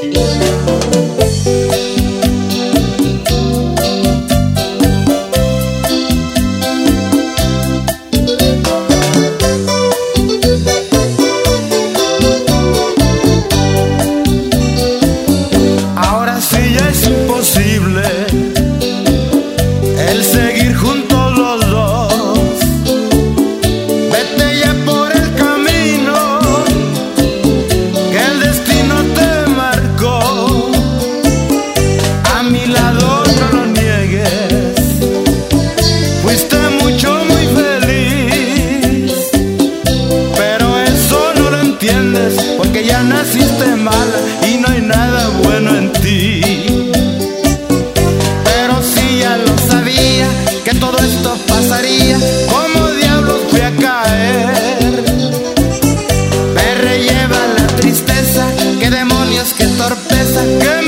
El seguir juntos los dos, vete ya por el camino que el destino te marcó. A mi lado no lo niegues, fuiste mucho, muy feliz, pero eso no lo entiendes porque ya naciste mala y no hay nada bueno en ti. Que todo esto pasaría, como diablos fui a caer. Me relleva la tristeza, qué demonios, qué torpeza, qué